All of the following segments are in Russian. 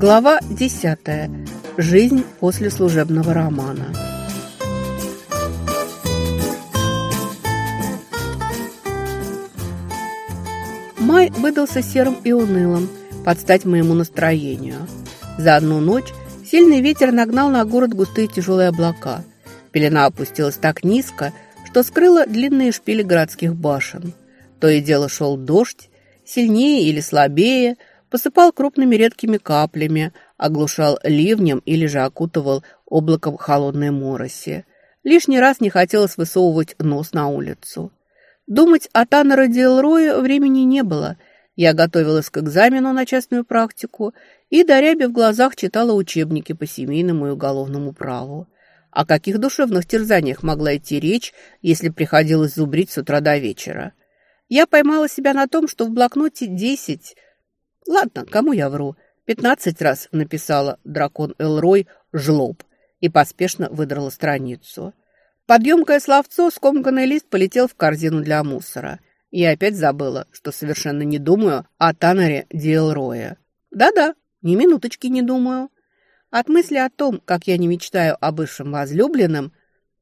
Глава 10. Жизнь после служебного романа. Май выдался серым и унылым, под стать моему настроению. За одну ночь сильный ветер нагнал на город густые тяжелые облака. Пелена опустилась так низко, что скрыла длинные шпили городских башен. То и дело шел дождь, сильнее или слабее, посыпал крупными редкими каплями, оглушал ливнем или же окутывал облаком холодной мороси. Лишний раз не хотелось высовывать нос на улицу. Думать о Таннере Дилрое времени не было. Я готовилась к экзамену на частную практику и, дарябя в глазах, читала учебники по семейному и уголовному праву. О каких душевных терзаниях могла идти речь, если приходилось зубрить с утра до вечера? Я поймала себя на том, что в блокноте 10... Ладно, кому я вру? 15 раз написала «Дракон Элрой» «Жлоб» и поспешно выдрала страницу. Подъемкое словцо, скомканный лист полетел в корзину для мусора. Я опять забыла, что совершенно не думаю о Таннере Дилрое. Да-да, ни минуточки не думаю. От мысли о том, как я не мечтаю о бывшем возлюбленном,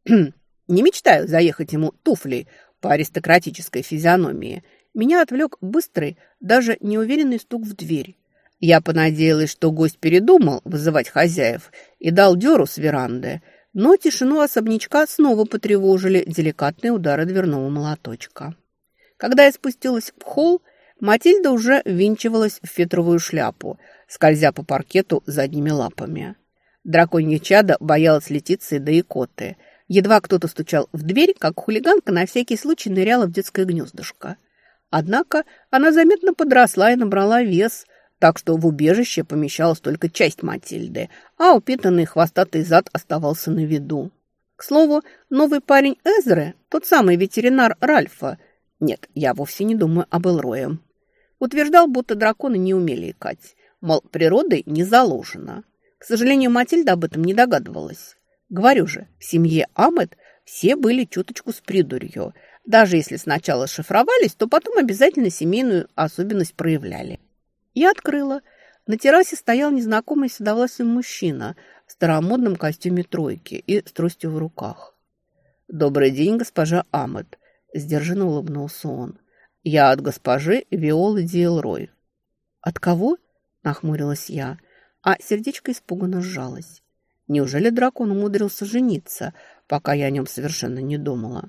не мечтаю заехать ему туфлей по аристократической физиономии, меня отвлек быстрый, даже неуверенный стук в дверь. Я понадеялась, что гость передумал вызывать хозяев и дал дёру с веранды, но тишину особнячка снова потревожили деликатные удары дверного молоточка. Когда я спустилась в холл, Матильда уже ввинчивалась в фетровую шляпу, скользя по паркету задними лапами. Драконья чадо боялась Летиции да икоты. Едва кто-то стучал в дверь, как хулиганка на всякий случай ныряла в детское гнездышко. Однако она заметно подросла и набрала вес, так что в убежище помещалась только часть Матильды, а упитанный хвостатый зад оставался на виду. К слову, новый парень Эзры, тот самый ветеринар Ральфа, нет, я вовсе не думаю об Элрое, утверждал, будто драконы не умели икать, мол, природой не заложено. К сожалению, Матильда об этом не догадывалась. Говорю же, в семье Амет все были чуточку с придурью. Даже если сначала шифровались, то потом обязательно семейную особенность проявляли. Я открыла. На террасе стоял незнакомый седовласый мужчина в старомодном костюме тройки и с тростью в руках. «Добрый день, госпожа Амет», — сдержанно улыбнулся он. «Я от госпожи Виолы Дилрой». «От кого?» — нахмурилась я, а сердечко испуганно сжалось. Неужели дракон умудрился жениться, пока я о нем совершенно не думала?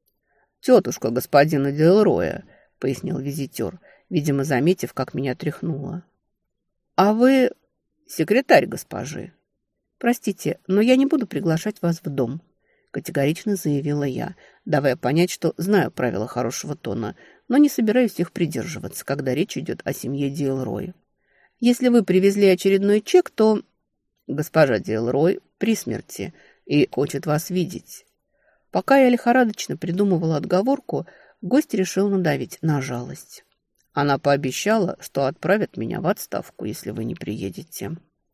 «Тетушка господина Дилроя», — пояснил визитер, видимо, заметив, как меня тряхнуло. «А вы секретарь госпожи?» «Простите, но я не буду приглашать вас в дом», — категорично заявила я, давая понять, что знаю правила хорошего тона, но не собираюсь их придерживаться, когда речь идет о семье Дилрой. «Если вы привезли очередной чек, то...» «Госпожа Дилрой при смерти и хочет вас видеть». Пока я лихорадочно придумывала отговорку, гость решил надавить на жалость. Она пообещала, что отправит меня в отставку, если вы не приедете.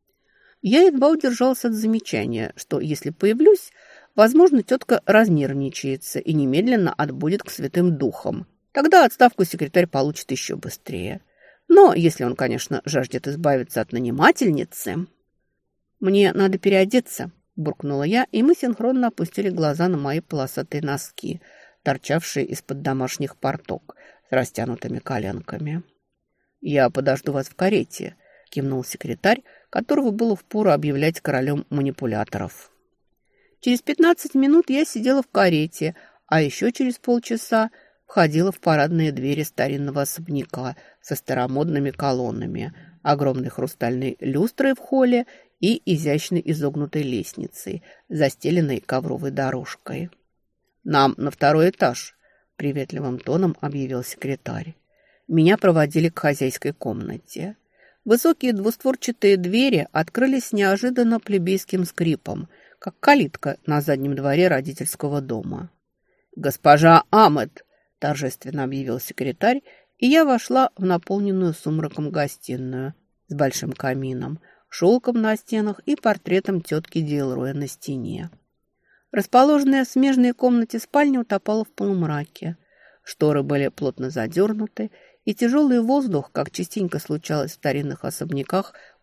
Я едва удержалась от замечания, что если появлюсь, возможно, тетка разнервничается и немедленно отбудет к святым духам. Тогда отставку секретарь получит еще быстрее. Но если он, конечно, жаждет избавиться от нанимательницы... «Мне надо переодеться», – буркнула я, и мы синхронно опустили глаза на мои полосатые носки, торчавшие из-под домашних порток с растянутыми коленками. «Я подожду вас в карете», – кивнул секретарь, которого было впору объявлять королем манипуляторов. Через 15 минут я сидела в карете, а еще через полчаса входила в парадные двери старинного особняка со старомодными колоннами, огромной хрустальной люстрой в холле и изящной изогнутой лестницей, застеленной ковровой дорожкой. «Нам на второй этаж», — приветливым тоном объявил секретарь. Меня проводили к хозяйской комнате. Высокие двустворчатые двери открылись с неожиданно плебейским скрипом, как калитка на заднем дворе родительского дома. «Госпожа Амет», — торжественно объявил секретарь, и я вошла в наполненную сумраком гостиную с большим камином, шелком на стенах и портретом тетки Дилроя на стене. Расположенная в смежной комнате спальня утопала в полумраке. Шторы были плотно задернуты, и тяжелый воздух, как частенько случалось в старинных особняках,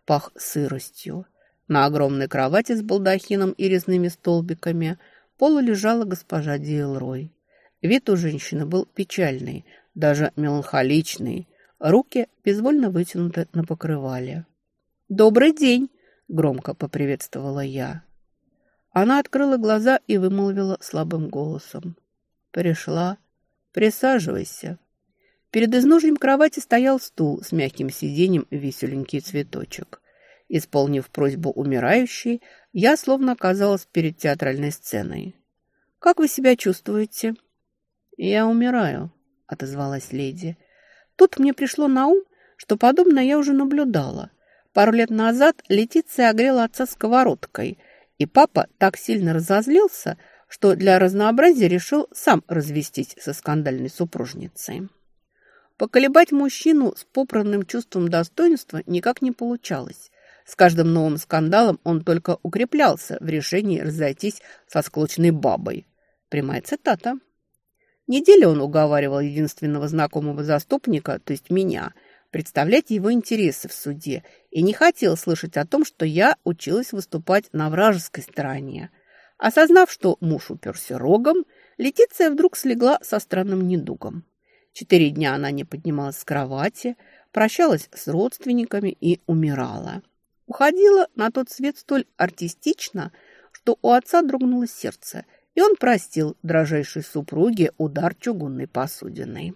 пах сыростью. На огромной кровати с балдахином и резными столбиками полу лежала госпожа Диэлрой. Вид у женщины был печальный, даже меланхоличный. Руки безвольно вытянуты на покрывале. «Добрый день!» – громко поприветствовала я. Она открыла глаза и вымолвила слабым голосом. «Пришла. Присаживайся». Перед изножьем кровати стоял стул с мягким сиденьем и веселенький цветочек. Исполнив просьбу умирающей, я словно оказалась перед театральной сценой. «Как вы себя чувствуете?» «Я умираю», — отозвалась леди. Тут мне пришло на ум, что подобное я уже наблюдала. Пару лет назад Летиция огрела отца сковородкой, и папа так сильно разозлился, что для разнообразия решил сам развестись со скандальной супружницей. Поколебать мужчину с попранным чувством достоинства никак не получалось. С каждым новым скандалом он только укреплялся в решении разойтись со склочной бабой. Прямая цитата. Неделю он уговаривал единственного знакомого заступника, то есть меня, представлять его интересы в суде, и не хотел слышать о том, что я училась выступать на вражеской стороне. Осознав, что муж уперся рогом, Летиция вдруг слегла со странным недугом. 4 дня она не поднималась с кровати, прощалась с родственниками и умирала. Уходила на тот свет столь артистично, что у отца дрогнуло сердце, и он простил дрожайшей супруге удар чугунной посудиной.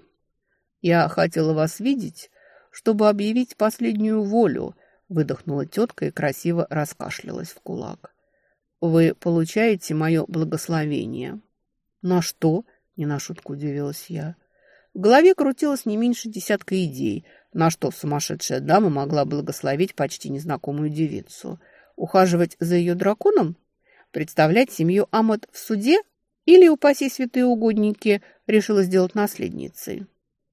«Я хотела вас видеть, чтобы объявить последнюю волю», выдохнула тетка и красиво раскашлялась в кулак. «Вы получаете мое благословение». «На что?» – не на шутку удивилась я. В голове крутилось не меньше десятка идей, на что сумасшедшая дама могла благословить почти незнакомую девицу. Ухаживать за ее драконом? Представлять семью Амот в суде? Или, упаси святые угодники, решила сделать наследницей?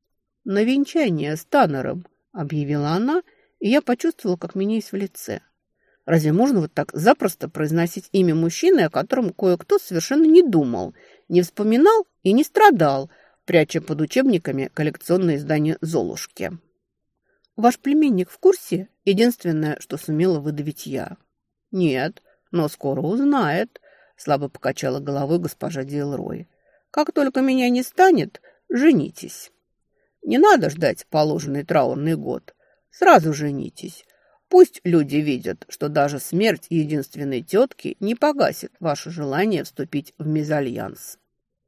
«На венчание с Таннером», — объявила она, и я почувствовала, как меняюсь в лице. Разве можно вот так запросто произносить имя мужчины, о котором кое-кто совершенно не думал, не вспоминал и не страдал, пряча под учебниками коллекционные издания «Золушки»? «Ваш племянник в курсе?» — единственное, что сумела выдавить я. «Нет, но скоро узнает», — слабо покачала головой госпожа Диэлрой. «Как только меня не станет, женитесь. Не надо ждать положенный траурный год. Сразу женитесь. Пусть люди видят, что даже смерть единственной тетки не погасит ваше желание вступить в мезальянс».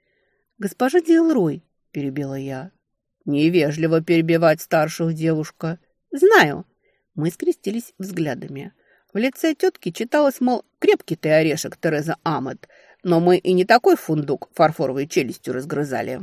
«Госпожа Диэлрой», — перебила я. «Невежливо перебивать старших, девушка». «Знаю». Мы скрестились взглядами. В лице тетки читалось, мол, крепкий ты орешек, Тереза Амот, но мы и не такой фундук фарфоровой челюстью разгрызали.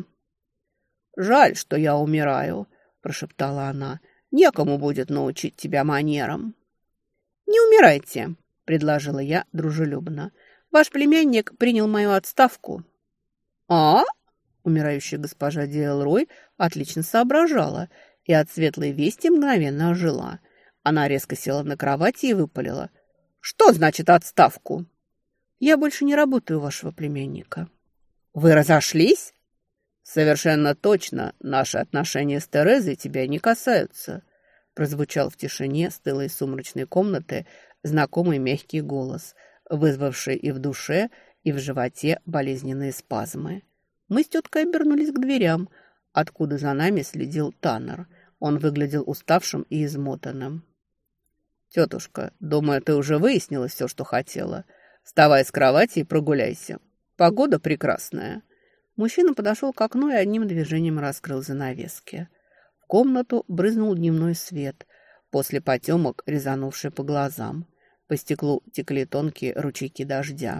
«Жаль, что я умираю», – прошептала она. «Некому будет научить тебя манерам». «Не умирайте», – предложила я дружелюбно. «Ваш племянник принял мою отставку». «А?» – умирающая госпожа Диэлрой отлично соображала и от светлой вести мгновенно ожила. Она резко села на кровати и выпалила. «Что значит отставку?» «Я больше не работаю у вашего племянника». «Вы разошлись?» «Совершенно точно наши отношения с Терезой тебя не касаются», прозвучал в тишине стылой сумрачной комнаты знакомый мягкий голос, вызвавший и в душе, и в животе болезненные спазмы. Мы с теткой обернулись к дверям, откуда за нами следил Таннер. Он выглядел уставшим и измотанным. «Тетушка, думаю, ты уже выяснила все, что хотела. Вставай с кровати и прогуляйся. Погода прекрасная». Мужчина подошел к окну и одним движением раскрыл занавески. В комнату брызнул дневной свет, после потемок резанувший по глазам. По стеклу текли тонкие ручейки дождя.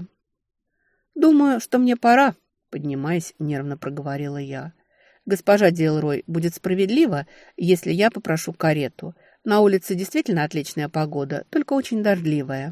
«Думаю, что мне пора», — поднимаясь, нервно проговорила я. «Госпожа Диэлрой, будет справедливо, если я попрошу карету. На улице действительно отличная погода, только очень дождливая».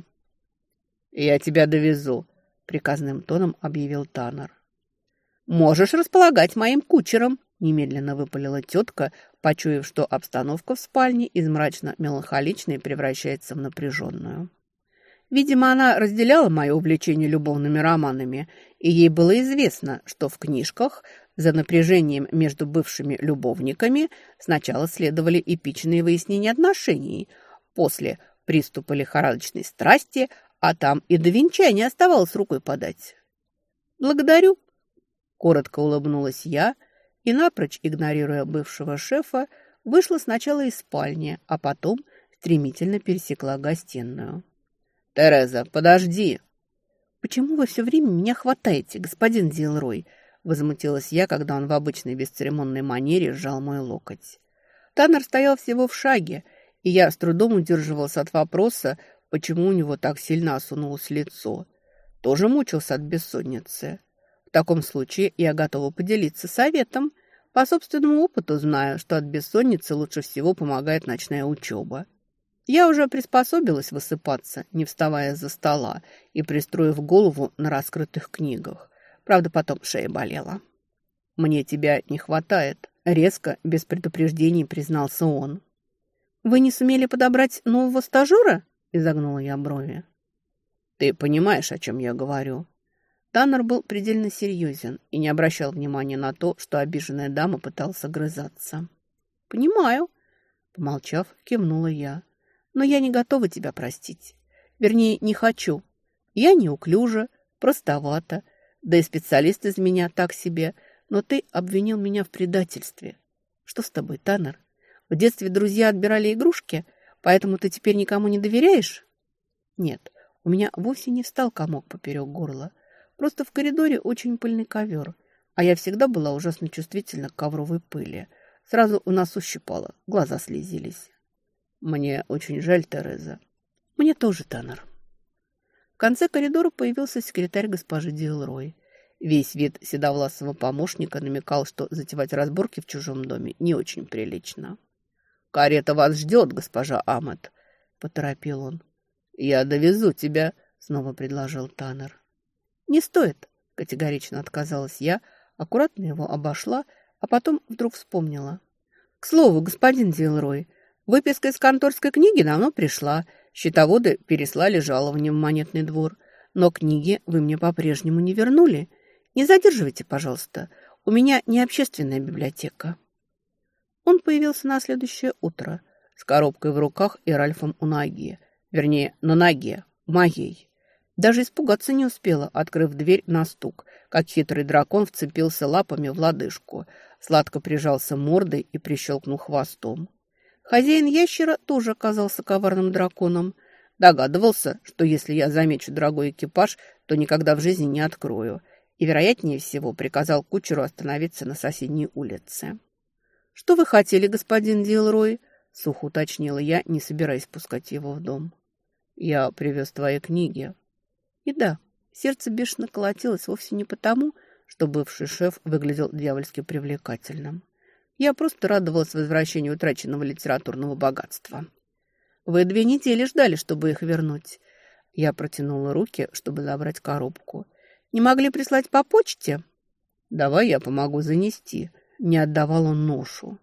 «Я тебя довезу», — приказным тоном объявил Таннер. «Можешь располагать моим кучером», — немедленно выпалила тетка, почуяв, что обстановка в спальне из мрачно-меланхоличной превращается в напряженную. Видимо, она разделяла мое увлечение любовными романами, и ей было известно, что в книжках за напряжением между бывшими любовниками сначала следовали эпичные выяснения отношений, после приступы лихорадочной страсти, а там и до венчания оставалось рукой подать. «Благодарю», – коротко улыбнулась я и, напрочь игнорируя бывшего шефа, вышла сначала из спальни, а потом стремительно пересекла гостиную. «Тереза, подожди!» «Почему вы все время меня хватаете, господин Дилрой?» – возмутилась я, когда он в обычной бесцеремонной манере сжал мой локоть. Таннер стоял всего в шаге, и я с трудом удерживался от вопроса, почему у него так сильно осунулось лицо. Тоже мучился от бессонницы. В таком случае я готова поделиться советом. По собственному опыту знаю, что от бессонницы лучше всего помогает ночная учеба. Я уже приспособилась высыпаться, не вставая из-за стола и пристроив голову на раскрытых книгах. Правда, потом шея болела. «Мне тебя не хватает», — резко, без предупреждений признался он. «Вы не сумели подобрать нового стажера?» — изогнула я брови. «Ты понимаешь, о чем я говорю?» Таннер был предельно серьезен и не обращал внимания на то, что обиженная дама пыталась огрызаться. «Понимаю», — помолчав, кивнула я. «Но я не готова тебя простить. Вернее, не хочу. Я неуклюжа, простовата, да и специалист из меня так себе, но ты обвинил меня в предательстве. Что с тобой, Таннер? В детстве друзья отбирали игрушки, поэтому ты теперь никому не доверяешь?» «Нет, у меня вовсе не встал комок поперек горла. Просто в коридоре очень пыльный ковер, а я всегда была ужасно чувствительна к ковровой пыли. Сразу у нас ущипало, глаза слезились». «Мне очень жаль, Тереза». «Мне тоже, Таннер». В конце коридора появился секретарь госпожи Дилрой. Весь вид седовласого помощника намекал, что затевать разборки в чужом доме не очень прилично. «Карета вас ждет, госпожа Амет», — поторопил он. «Я довезу тебя», — снова предложил Таннер. «Не стоит», — категорично отказалась я, аккуратно его обошла, а потом вдруг вспомнила. «К слову, господин Дилрой, выписка из конторской книги давно пришла, счетоводы переслали жалование в монетный двор, но книги вы мне по-прежнему не вернули. Не задерживайте, пожалуйста, у меня не общественная библиотека». Он появился на следующее утро с коробкой в руках и Ральфом у ноги, вернее, на ноге, моей. Даже испугаться не успела, открыв дверь на стук, как хитрый дракон вцепился лапами в лодыжку, сладко прижался мордой и прищелкнул хвостом. Хозяин ящера тоже оказался коварным драконом. Догадывался, что если я замечу дорогой экипаж, то никогда в жизни не открою, и, вероятнее всего, приказал кучеру остановиться на соседней улице. «Что вы хотели, господин Дилрой?» — сухо уточнила я, не собираясь пускать его в дом. «Я привез твои книги». И да, сердце бешено колотилось вовсе не потому, что бывший шеф выглядел дьявольски привлекательным. Я просто радовалась возвращению утраченного литературного богатства. «Вы 2 недели ждали, чтобы их вернуть». Я протянула руки, чтобы забрать коробку. «Не могли прислать по почте?» «Давай я помогу занести». Не отдавал он ношу.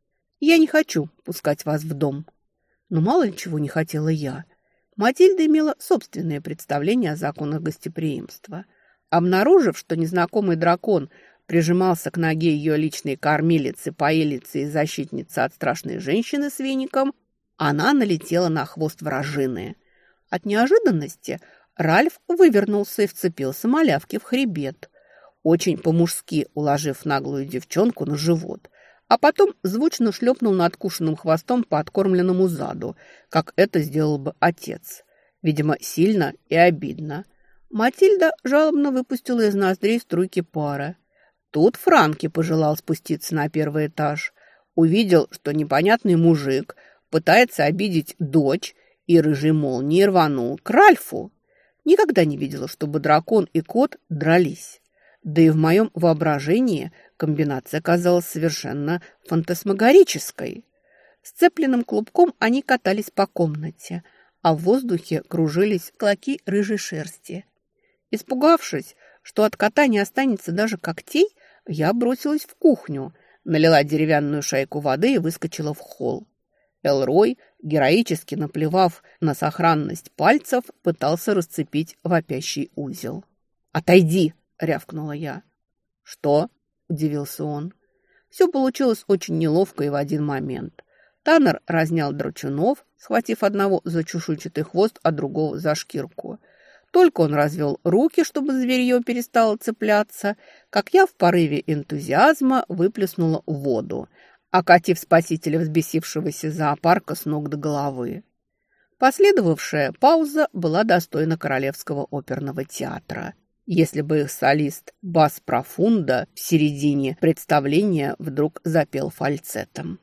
«Я не хочу пускать вас в дом». Но мало ли чего не хотела я. Матильда имела собственное представление о законах гостеприимства. Обнаружив, что незнакомый дракон прижимался к ноге ее личной кормилицы, поилицы и защитницы от страшной женщины с веником, она налетела на хвост вражины. От неожиданности Ральф вывернулся и вцепился малявке в хребет, очень по-мужски уложив наглую девчонку на живот, а потом звучно шлепнул надкушенным хвостом по откормленному заду, как это сделал бы отец. Видимо, сильно и обидно. Матильда жалобно выпустила из ноздрей струйки пара. Тут Франки пожелал спуститься на 1-й этаж. Увидел, что непонятный мужик пытается обидеть дочь, и рыжей молнией рванул к Ральфу. Никогда не видела, чтобы дракон и кот дрались. Да и в моем воображении комбинация казалась совершенно фантасмагорической. Сцепленным клубком они катались по комнате, а в воздухе кружились клоки рыжей шерсти. Испугавшись, что от кота не останется даже когтей, я бросилась в кухню, налила деревянную шайку воды и выскочила в холл. Элрой, героически наплевав на сохранность пальцев, пытался расцепить вопящий узел. «Отойди!» — рявкнула я. «Что?» — удивился он. Все получилось очень неловко и в один момент. Таннер разнял драчунов, схватив одного за чешуйчатый хвост, а другого за шкирку. Только он развел руки, чтобы зверье перестало цепляться, как я в порыве энтузиазма выплеснула воду, окатив спасителя взбесившегося зоопарка с ног до головы. Последовавшая пауза была достойна Королевского оперного театра. Если бы их солист Бас Профунда в середине представления вдруг запел фальцетом.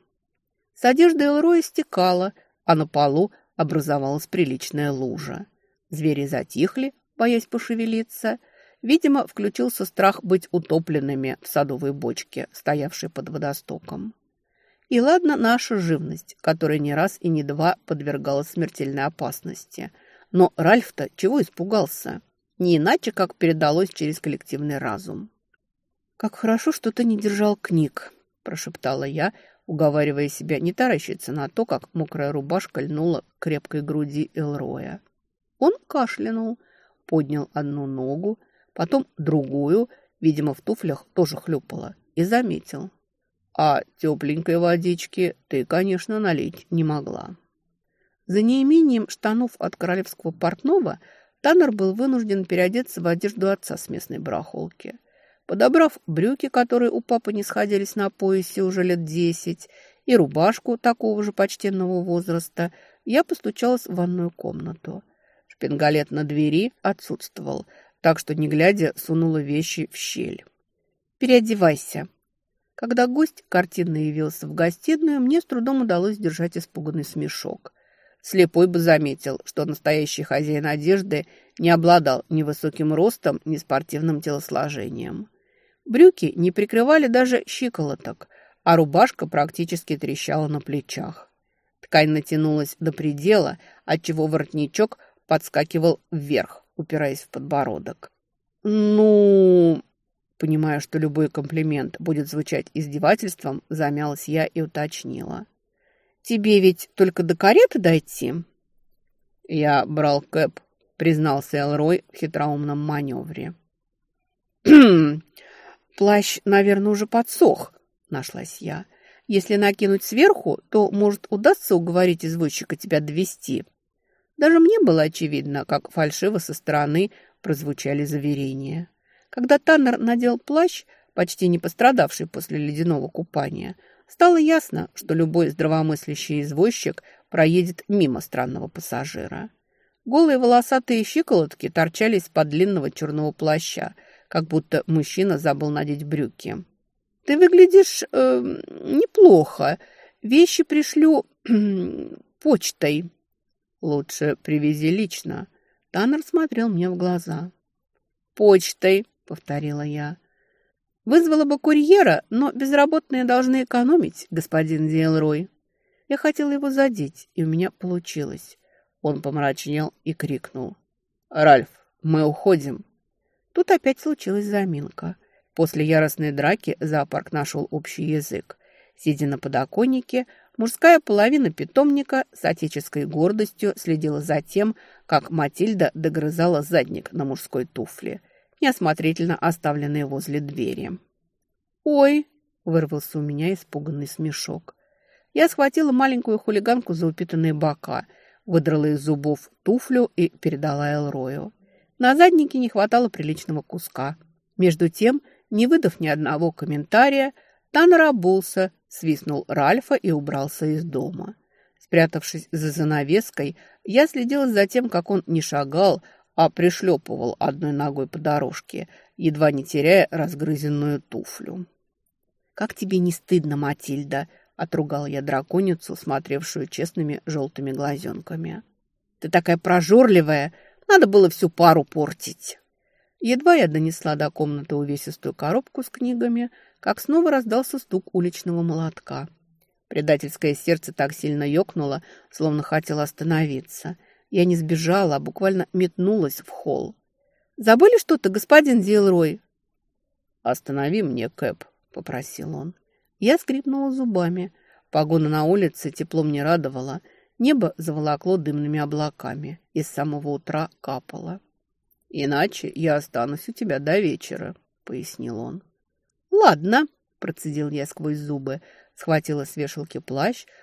С одежды Элроя стекала, а на полу образовалась приличная лужа. Звери затихли, боясь пошевелиться. Видимо, включился страх быть утопленными в садовой бочке, стоявшей под водостоком. И ладно наша живность, которая не раз и не два подвергалась смертельной опасности. Но Ральф-то чего испугался? Не иначе, как передалось через коллективный разум. «Как хорошо, что ты не держал книг», – прошептала я, уговаривая себя не таращиться на то, как мокрая рубашка льнула к крепкой груди Элроя. Он кашлянул, поднял одну ногу, потом другую, видимо, в туфлях тоже хлюпала, и заметил. А тепленькой водички ты, конечно, налить не могла. За неимением штанов от королевского портного Таннер был вынужден переодеться в одежду отца с местной барахолки. Подобрав брюки, которые у папы не сходились на поясе уже лет 10, и рубашку такого же почтенного возраста, я постучалась в ванную комнату. Шпингалет на двери отсутствовал, так что, не глядя, сунула вещи в щель. «Переодевайся». Когда гость картинно явился в гостиную, мне с трудом удалось сдержать испуганный смешок. Слепой бы заметил, что настоящий хозяин одежды не обладал ни высоким ростом, ни спортивным телосложением. Брюки не прикрывали даже щиколоток, а рубашка практически трещала на плечах. Ткань натянулась до предела, отчего воротничок подскакивал вверх, упираясь в подбородок. «Ну...» Понимая, что любой комплимент будет звучать издевательством, замялась я и уточнила. «Тебе ведь только до кареты дойти?» «Я брал кэб», — признался Элрой в хитроумном маневре. «Плащ, наверное, уже подсох», — нашлась я. «Если накинуть сверху, то, может, удастся уговорить извозчика тебя довезти». Даже мне было очевидно, как фальшиво со стороны прозвучали заверения. Когда Таннер надел плащ, почти не пострадавший после ледяного купания, стало ясно, что любой здравомыслящий извозчик проедет мимо странного пассажира. Голые волосатые щиколотки торчали из-под длинного черного плаща, как будто мужчина забыл надеть брюки. «Ты выглядишь неплохо. Вещи пришлю почтой». «Лучше привези лично». Таннер смотрел мне в глаза. «Почтой», — повторила я. «Вызвала бы курьера, но безработные должны экономить, господин Диэлрой». Я хотела его задеть, и у меня получилось. Он помрачнел и крикнул. «Ральф, мы уходим». Тут опять случилась заминка. После яростной драки зоопарк нашел общий язык. Сидя на подоконнике, мужская половина питомника с отеческой гордостью следила за тем, как Матильда догрызала задник на мужской туфле, неосмотрительно оставленные возле двери. «Ой!» – вырвался у меня испуганный смешок. Я схватила маленькую хулиганку за упитанные бока, выдрала из зубов туфлю и передала Элрою. На заднике не хватало приличного куска. Между тем, не выдав ни одного комментария, Таннер обулся, свистнул Ральфа и убрался из дома. Спрятавшись за занавеской, я следила за тем, как он не шагал, а пришлепывал одной ногой по дорожке, едва не теряя разгрызенную туфлю. «Как тебе не стыдно, Матильда?» – отругал я драконицу, смотревшую честными желтыми глазенками. «Ты такая прожорливая! Надо было всю пару портить!» Едва я донесла до комнаты увесистую коробку с книгами, как снова раздался стук уличного молотка. Предательское сердце так сильно ёкнуло, словно хотело остановиться. Я не сбежала, а буквально метнулась в холл. «Забыли что-то, господин Диэлрой?» «Останови мне, Кэп», — попросил он. Я скрипнула зубами. Погода на улице теплом не радовала. Небо заволокло дымными облаками. И с самого утра капало. «Иначе я останусь у тебя до вечера», — пояснил он. «Ладно», — процедил я сквозь зубы, схватила с вешалки плащ,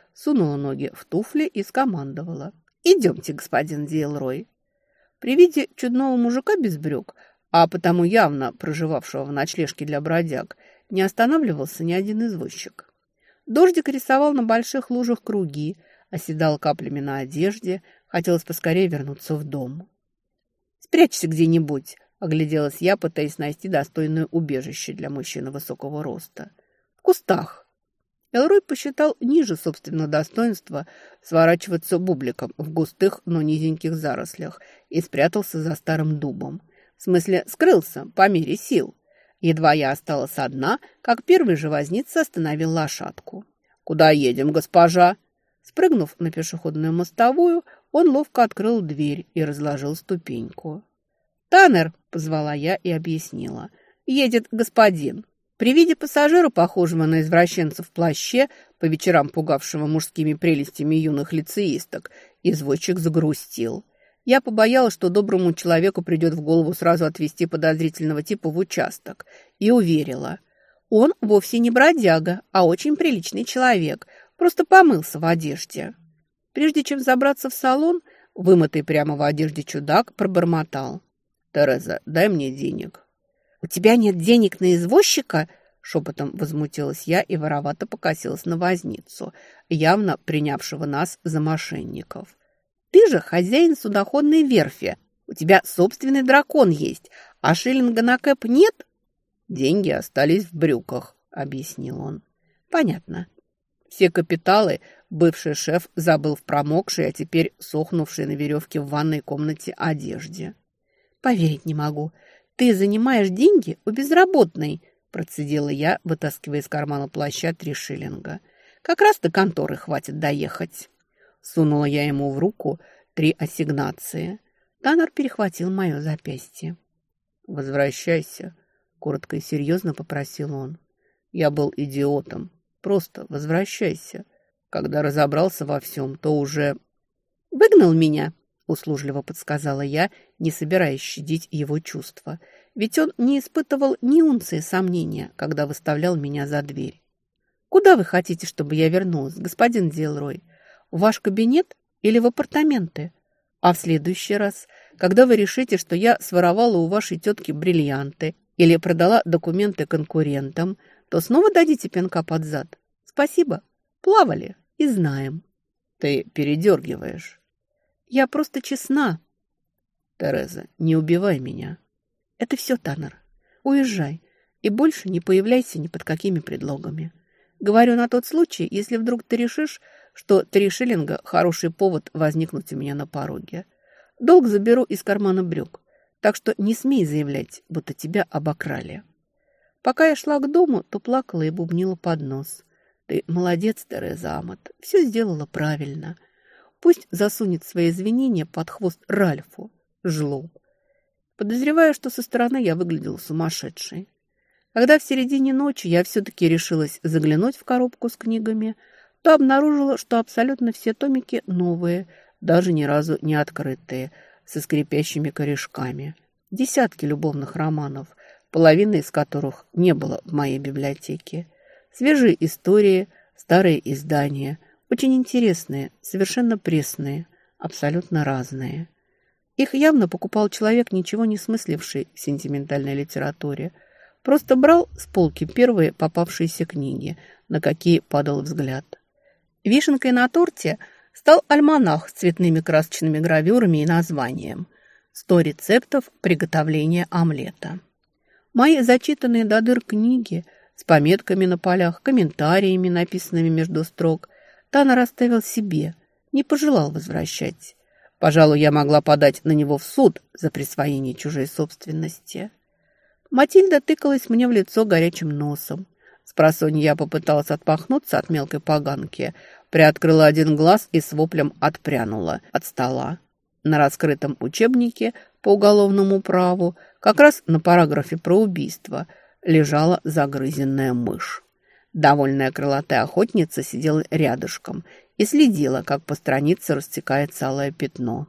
сунула ноги в туфли и скомандовала: «Идемте, господин Диэлрой». При виде чудного мужика без брюк, а потому явно проживавшего в ночлежке для бродяг, не останавливался ни один извозчик. Дождик рисовал на больших лужах круги, оседал каплями на одежде, хотелось поскорее вернуться в дом. «Спрячься где-нибудь», — огляделась я, пытаясь найти достойное убежище для мужчины высокого роста. «В кустах». Элрой посчитал ниже собственного достоинства сворачиваться бубликом в густых, но низеньких зарослях и спрятался за старым дубом. В смысле, скрылся по мере сил. Едва я осталась одна, как первый же возница остановил лошадку. «Куда едем, госпожа?» Спрыгнув на пешеходную мостовую, он ловко открыл дверь и разложил ступеньку. «Таннер», — позвала я и объяснила, — «едет господин». При виде пассажира, похожего на извращенца в плаще, по вечерам пугавшего мужскими прелестями юных лицеисток, извозчик загрустил. Я побоялась, что доброму человеку придет в голову сразу отвезти подозрительного типа в участок, и уверила: он вовсе не бродяга, а очень приличный человек, просто помылся в одежде. Прежде чем забраться в салон, вымытый прямо в одежде чудак пробормотал: «Тереза, дай мне денег». «У тебя нет денег на извозчика?» Шепотом возмутилась я и воровато покосилась на возницу, явно принявшего нас за мошенников. «Ты же хозяин судоходной верфи. У тебя собственный дракон есть, а шиллинга на кэп нет?» «Деньги остались в брюках», — объяснил он. «Понятно. Все капиталы бывший шеф забыл в промокшей, а теперь сохнувшей на веревке в ванной комнате одежде». «Поверить не могу. Ты занимаешь деньги у безработной», — процедила я, вытаскивая из кармана плаща 3 шиллинга. «Как раз до конторы хватит доехать». Сунула я ему в руку 3 ассигнации. Таннер перехватил мое запястье. «Возвращайся», — коротко и серьезно попросил он. «Я был идиотом. Просто возвращайся. Когда разобрался во всем, то уже...» «Выгнал меня», — услужливо подсказала я, не собираясь щадить его чувства. Ведь он не испытывал ни унции сомнения, когда выставлял меня за дверь. «Куда вы хотите, чтобы я вернулась, господин Диэлрой? В ваш кабинет или в апартаменты? А в следующий раз, когда вы решите, что я своровала у вашей тетки бриллианты или продала документы конкурентам, то снова дадите пинка под зад? Спасибо. Плавали и знаем». «Ты передергиваешь». «Я просто честна». «Тереза, не убивай меня». «Это все, Таннер. Уезжай и больше не появляйся ни под какими предлогами. Говорю на тот случай, если вдруг ты решишь, что 3 шиллинга – хороший повод возникнуть у меня на пороге. Долг заберу из кармана брюк, так что не смей заявлять, будто тебя обокрали». Пока я шла к дому, то плакала и бубнила под нос. «Ты молодец, Тереза Амот, все сделала правильно. Пусть засунет свои извинения под хвост Ральфу, жлоб». Подозреваю, что со стороны я выглядела сумасшедшей. Когда в середине ночи я все-таки решилась заглянуть в коробку с книгами, то обнаружила, что абсолютно все томики новые, даже ни разу не открытые, со скрипящими корешками. Десятки любовных романов, половины из которых не было в моей библиотеке. Свежие истории, старые издания, очень интересные, совершенно пресные, абсолютно разные. Их явно покупал человек, ничего не смысливший в сентиментальной литературе. Просто брал с полки первые попавшиеся книги, на какие падал взгляд. Вишенкой на торте стал альманах с цветными красочными гравюрами и названием «100 рецептов приготовления омлета». Мои зачитанные до дыр книги с пометками на полях, комментариями, написанными между строк, Таннер оставил себе, не пожелал возвращать. Пожалуй, я могла подать на него в суд за присвоение чужой собственности. Матильда тыкалась мне в лицо горячим носом. Спросонья я попыталась отмахнуться от мелкой поганки, приоткрыла один глаз и с воплем отпрянула от стола. На раскрытом учебнике по уголовному праву, как раз на параграфе про убийство, лежала загрызенная мышь. Довольная крылатая охотница сидела рядышком и следила, как по странице растекается алое пятно.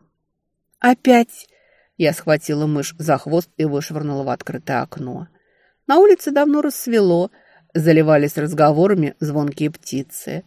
«Опять!» Я схватила мышь за хвост и вышвырнула в открытое окно. На улице давно рассвело, заливались разговорами звонкие птицы.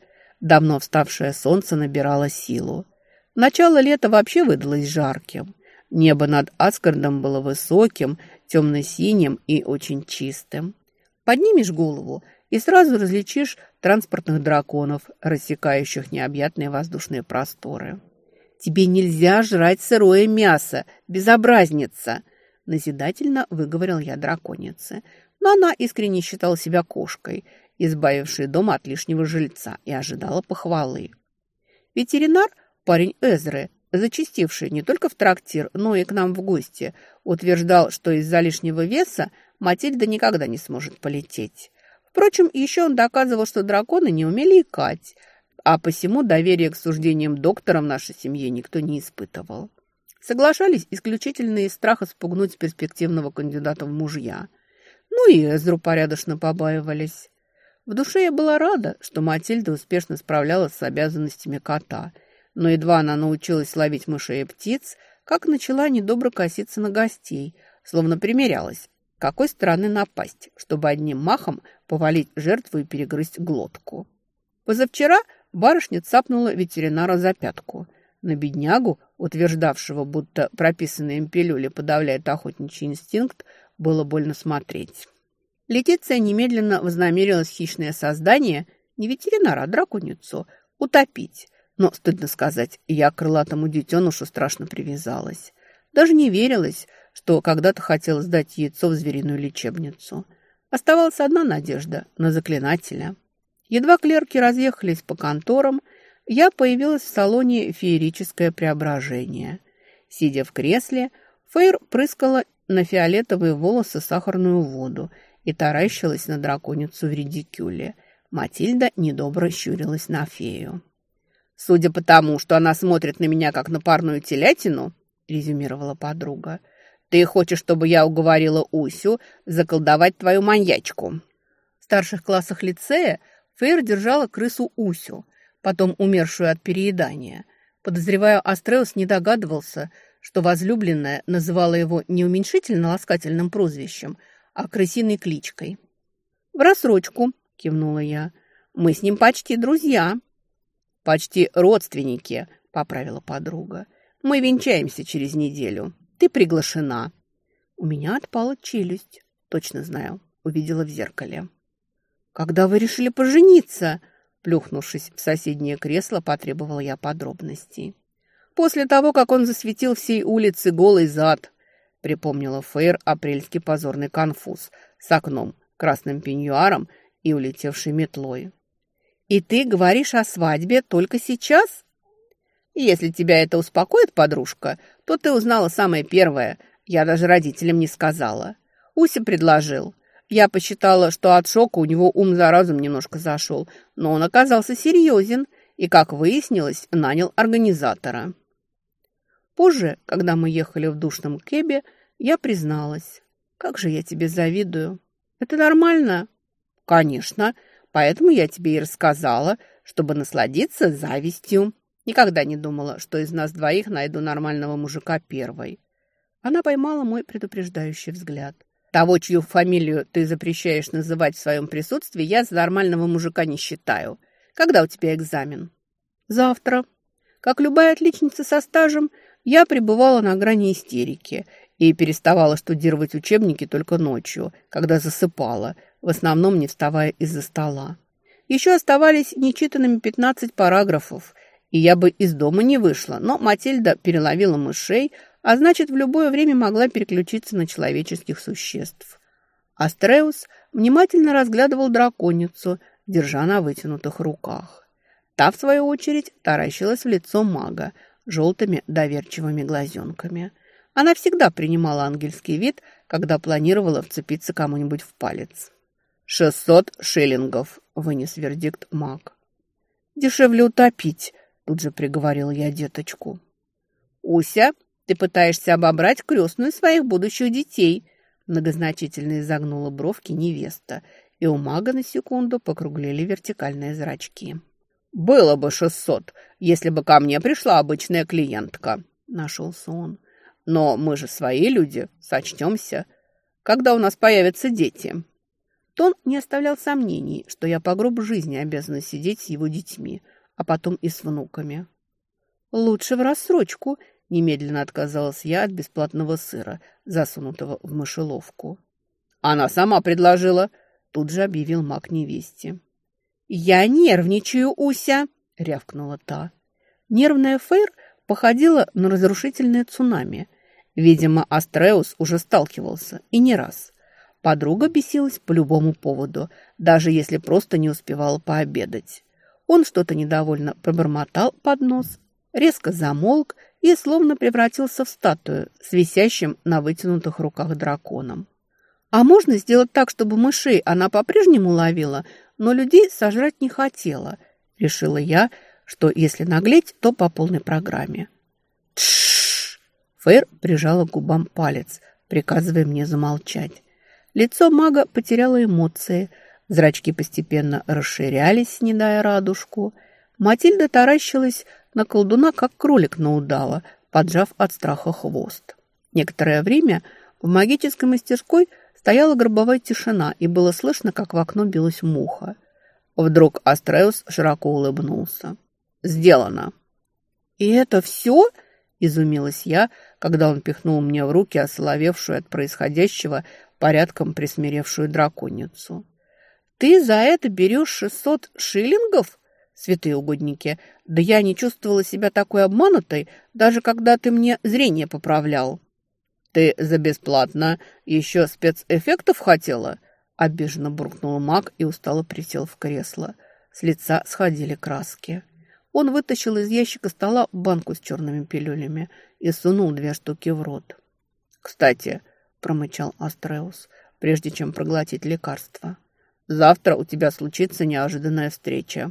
Давно вставшее солнце набирало силу. Начало лета вообще выдалось жарким. Небо над Асгардом было высоким, темно-синим и очень чистым. Поднимешь голову и сразу различишь транспортных драконов, рассекающих необъятные воздушные просторы. «Тебе нельзя жрать сырое мясо, безобразница!» Назидательно выговорил я драконице. Но она искренне считала себя кошкой, избавившей дом от лишнего жильца, и ожидала похвалы. Ветеринар, парень Эзры, зачастивший не только в трактир, но и к нам в гости, утверждал, что из-за лишнего веса Матильда никогда не сможет полететь. Впрочем, еще он доказывал, что драконы не умели икать, а посему доверия к суждениям доктора в нашей семье никто не испытывал. Соглашались исключительно из страха спугнуть перспективного кандидата в мужья. Ну и Эзру порядочно побаивались. В душе я была рада, что Матильда успешно справлялась с обязанностями кота, но едва она научилась ловить мышей и птиц, как начала недобро коситься на гостей, словно примерялась, какой стороны напасть, чтобы одним махом повалить жертву и перегрызть глотку. Позавчера барышня цапнула ветеринара за пятку. На беднягу, утверждавшего, будто прописанные им пилюли подавляют охотничий инстинкт, было больно смотреть. Летиция немедленно вознамерилась хищное создание, не ветеринара, а драконицу, утопить. Но, стыдно сказать, я к крылатому детенышу страшно привязалась. Даже не верилось, что когда-то хотела сдать яйцо в звериную лечебницу. Оставалась одна надежда на заклинателя. Едва клерки разъехались по конторам, я появилась в салоне «Феерическое преображение». Сидя в кресле, Фейр прыскала на фиолетовые волосы сахарную воду и таращилась на драконицу в редикюле. Матильда недобро щурилась на фею. «Судя по тому, что она смотрит на меня, как на парную телятину», — резюмировала подруга, «ты хочешь, чтобы я уговорила Усю заколдовать твою маньячку?» В старших классах лицея Фейр держала крысу Усю, потом умершую от переедания. Подозреваю, Астреус не догадывался, что возлюбленная называла его не уменьшительно-ласкательным прозвищем, а крысиной кличкой. «В рассрочку», — кивнула я. «Мы с ним почти друзья». «Почти родственники», — поправила подруга. «Мы венчаемся через неделю. Ты приглашена». У меня отпала челюсть. Точно знаю, увидела в зеркале. «Когда вы решили пожениться?» Плюхнувшись в соседнее кресло, потребовала я подробностей. «После того, как он засветил всей улице голый зад», припомнила Фейр апрельский позорный конфуз с окном, красным пеньюаром и улетевшей метлой. «И ты говоришь о свадьбе только сейчас?» «Если тебя это успокоит, подружка, то ты узнала самое первое. Я даже родителям не сказала. Уся предложил. Я посчитала, что от шока у него ум за разум немножко зашел, но он оказался серьезен и, как выяснилось, нанял организатора». Позже, когда мы ехали в душном кэбе, я призналась. «Как же я тебе завидую. Это нормально?» «Конечно. Поэтому я тебе и рассказала, чтобы насладиться завистью. Никогда не думала, что из нас двоих найду нормального мужика первой». Она поймала мой предупреждающий взгляд. «Того, чью фамилию ты запрещаешь называть в своем присутствии, я за нормального мужика не считаю. Когда у тебя экзамен?» «Завтра». Как любая отличница со стажем, я пребывала на грани истерики и переставала штудировать учебники только ночью, когда засыпала, в основном не вставая из-за стола. Еще оставались нечитанными 15 параграфов, и я бы из дома не вышла, но Матильда переловила мышей, а значит, в любое время могла переключиться на человеческих существ. Астреус внимательно разглядывал драконицу, держа на вытянутых руках. Та, в свою очередь, таращилась в лицо мага желтыми доверчивыми глазенками. Она всегда принимала ангельский вид, когда планировала вцепиться кому-нибудь в палец. 600 шиллингов, вынес вердикт маг. «Дешевле утопить», — тут же приговорила я деточку. «Уся, ты пытаешься обобрать крестную своих будущих детей», — многозначительно изогнула бровки невеста, и у мага на секунду покруглели вертикальные зрачки. «Было бы 600, если бы ко мне пришла обычная клиентка», — нашелся он. «Но мы же свои люди, сочтемся. Когда у нас появятся дети?» Тон не оставлял сомнений, что я по гробу жизни обязана сидеть с его детьми. а потом и с внуками. «Лучше в рассрочку», – немедленно отказалась я от бесплатного сыра, засунутого в мышеловку. «Она сама предложила», – тут же объявил маг невесте. «Я нервничаю, Уся!» – рявкнула та. Нервная Фейр походила на разрушительное цунами. Видимо, Астреус уже сталкивался, и не раз. Подруга бесилась по любому поводу, даже если просто не успевала пообедать. Он что-то недовольно пробормотал под нос, резко замолк и словно превратился в статую с висящим на вытянутых руках драконом. «А можно сделать так, чтобы мышей она по-прежнему ловила, но людей сожрать не хотела?» Решила я, что если наглеть, то по полной программе. «Тш-ш-ш!» Фейр прижала к губам палец, приказывая мне замолчать. Лицо мага потеряло эмоции, зрачки постепенно расширялись, снедая радужку. Матильда таращилась на колдуна, как кролик на удава, поджав от страха хвост. Некоторое время в магической мастерской стояла гробовая тишина, и было слышно, как в окно билась муха. Вдруг Астреус широко улыбнулся. «Сделано!» «И это все?» – изумилась я, когда он пихнул мне в руки осоловевшую от происходящего порядком присмиревшую драконицу. «Ты за это берешь 600 шиллингов? Святые угодники, да я не чувствовала себя такой обманутой, даже когда ты мне зрение поправлял». «Ты за бесплатно еще спецэффектов хотела?» – обиженно буркнул маг и устало присел в кресло. С лица сходили краски. Он вытащил из ящика стола банку с черными пилюлями и сунул 2 штуки в рот. «Кстати», – промычал Астреус, прежде чем проглотить лекарство, «завтра у тебя случится неожиданная встреча».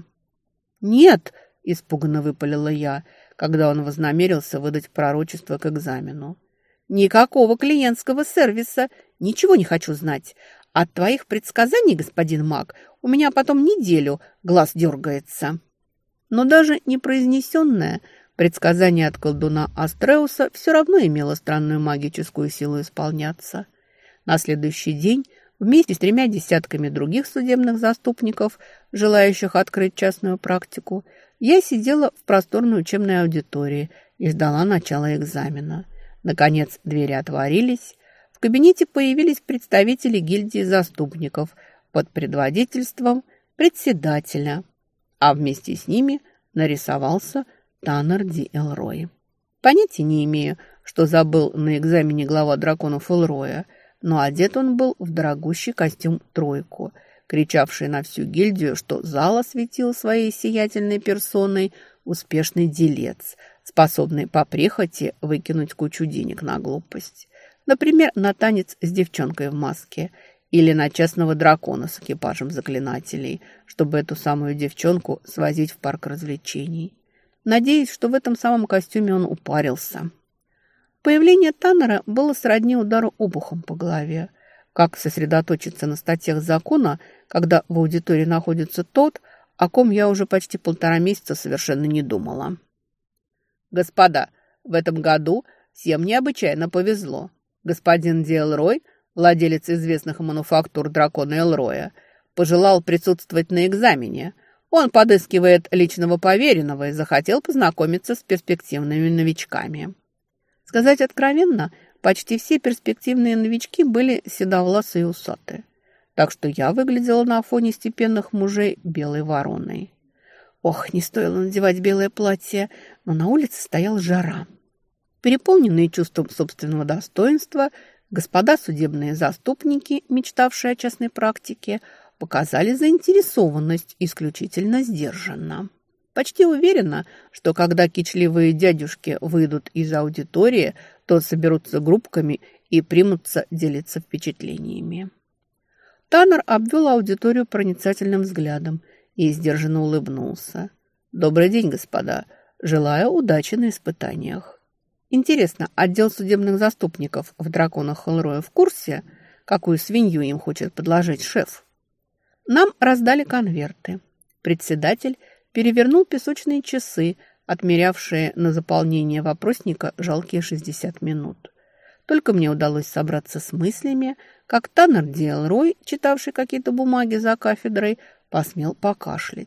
«Нет!» – испуганно выпалила я, когда он вознамерился выдать пророчество к экзамену. «Никакого клиентского сервиса. Ничего не хочу знать. От твоих предсказаний, господин маг, у меня потом неделю глаз дергается». Но даже непроизнесенное предсказание от колдуна Астреуса все равно имело странную магическую силу исполняться. На следующий день вместе с 3 десятками других судебных заступников, желающих открыть частную практику, я сидела в просторной учебной аудитории и ждала начала экзамена. Наконец двери отворились. В кабинете появились представители гильдии заступников под предводительством председателя, а вместе с ними нарисовался Таннер Ди Элрой. Понятия не имею, что забыл на экзамене глава драконов Элроя, но одет он был в дорогущий костюм-тройку, кричавший на всю гильдию, что зал осветил своей сиятельной персоной успешный делец, способный по прихоти выкинуть кучу денег на глупость. Например, на танец с девчонкой в маске или на частного дракона с экипажем заклинателей, чтобы эту самую девчонку свозить в парк развлечений. Надеюсь, что в этом самом костюме он упарился. Появление Таннера было сродни удару обухом по голове. Как сосредоточиться на статьях закона, когда в аудитории находится тот, о ком я уже почти 1,5 месяца совершенно не думала. «Господа, в этом году всем необычайно повезло. Господин Ди Элрой, владелец известных мануфактур дракона Элроя, пожелал присутствовать на экзамене. Он подыскивает личного поверенного и захотел познакомиться с перспективными новичками». Сказать откровенно, почти все перспективные новички были седовласые и усатые. Так что я выглядела на фоне степенных мужей белой вороной. Ох, не стоило надевать белое платье, но на улице стояла жара. Переполненные чувством собственного достоинства, господа судебные заступники, мечтавшие о частной практике, показали заинтересованность исключительно сдержанно. Почти уверена, что когда кичливые дядюшки выйдут из аудитории, то соберутся группками и примутся делиться впечатлениями. Таннер обвел аудиторию проницательным взглядом и сдержанно улыбнулся. «Добрый день, господа. Желаю удачи на испытаниях». Интересно, отдел судебных заступников в драконах Элроя в курсе, какую свинью им хочет подложить шеф? Нам раздали конверты. Председатель перевернул песочные часы, отмерявшие на заполнение вопросника жалкие 60 минут. Только мне удалось собраться с мыслями, как Таннер Ди Элрой, читавший какие-то бумаги за кафедрой, посмел покашлять.